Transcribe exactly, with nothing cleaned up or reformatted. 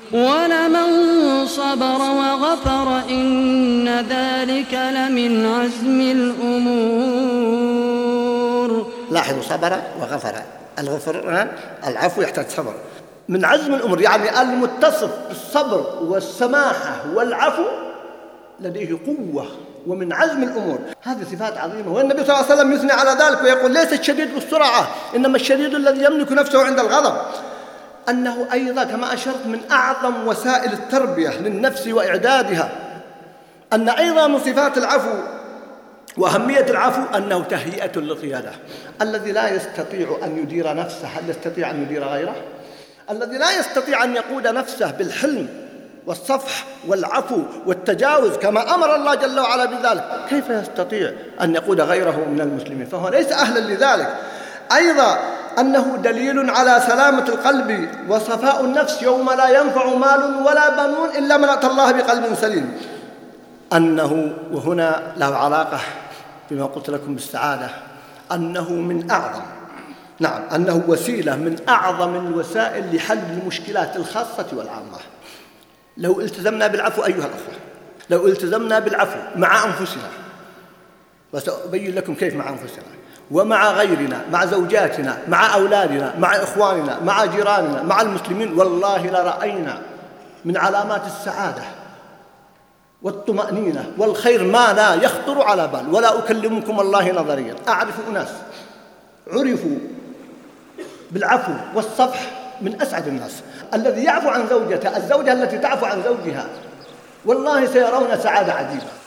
ولمن صبر وغفر إن ذلك لمن عزم الأمور. لاحظوا، صبر وغفر. الغفران العفو يحتاج صبر. من عزم الأمور يعني المتصف بالصبر والسماحة والعفو لديه قوة ومن عزم الأمور. هذه صفات عظيمة، والنبي صلى الله عليه وسلم يثني على ذلك ويقول: ليس الشديد بالسرعة، إنما الشديد الذي يملك نفسه عند الغضب. أنه أيضا كما أشرت من أعظم وسائل التربية للنفس وإعدادها. أن أيضا من صفات العفو وأهمية العفو أنه تهيئة للقيادة. الذي لا يستطيع أن يدير نفسه هل يستطيع أن يدير غيره؟ الذي لا يستطيع أن يقود نفسه بالحلم والصفح والعفو والتجاوز كما أمر الله جل وعلا بذلك، كيف يستطيع أن يقود غيره من المسلمين؟ فهو ليس أهلا لذلك. أيضا أنه دليل على سلامة القلب وصفاء النفس يوم لا ينفع مال ولا بنون إلا من أتى الله بقلب سليم. أنه، وهنا له علاقة بما قلت لكم بالسعادة، أنه من أعظم نعم أنه وسيلة من أعظم الوسائل لحل المشكلات الخاصة والعامة. لو التزمنا بالعفو أيها الأخوة، لو التزمنا بالعفو مع أنفسنا، وسأبين لكم كيف مع أنفسنا ومع غيرنا، مع زوجاتنا، مع أولادنا، مع إخواننا، مع جيراننا، مع المسلمين، والله لرأينا من علامات السعادة والطمأنينة والخير ما لا يخطر على بال. ولا أكلمكم الله نظريا، أعرف أناس عرفوا بالعفو والصفح من أسعد الناس. الذي يعفو عن زوجته، الزوجة التي تعفو عن زوجها، والله سيرون سعادة عجيبة.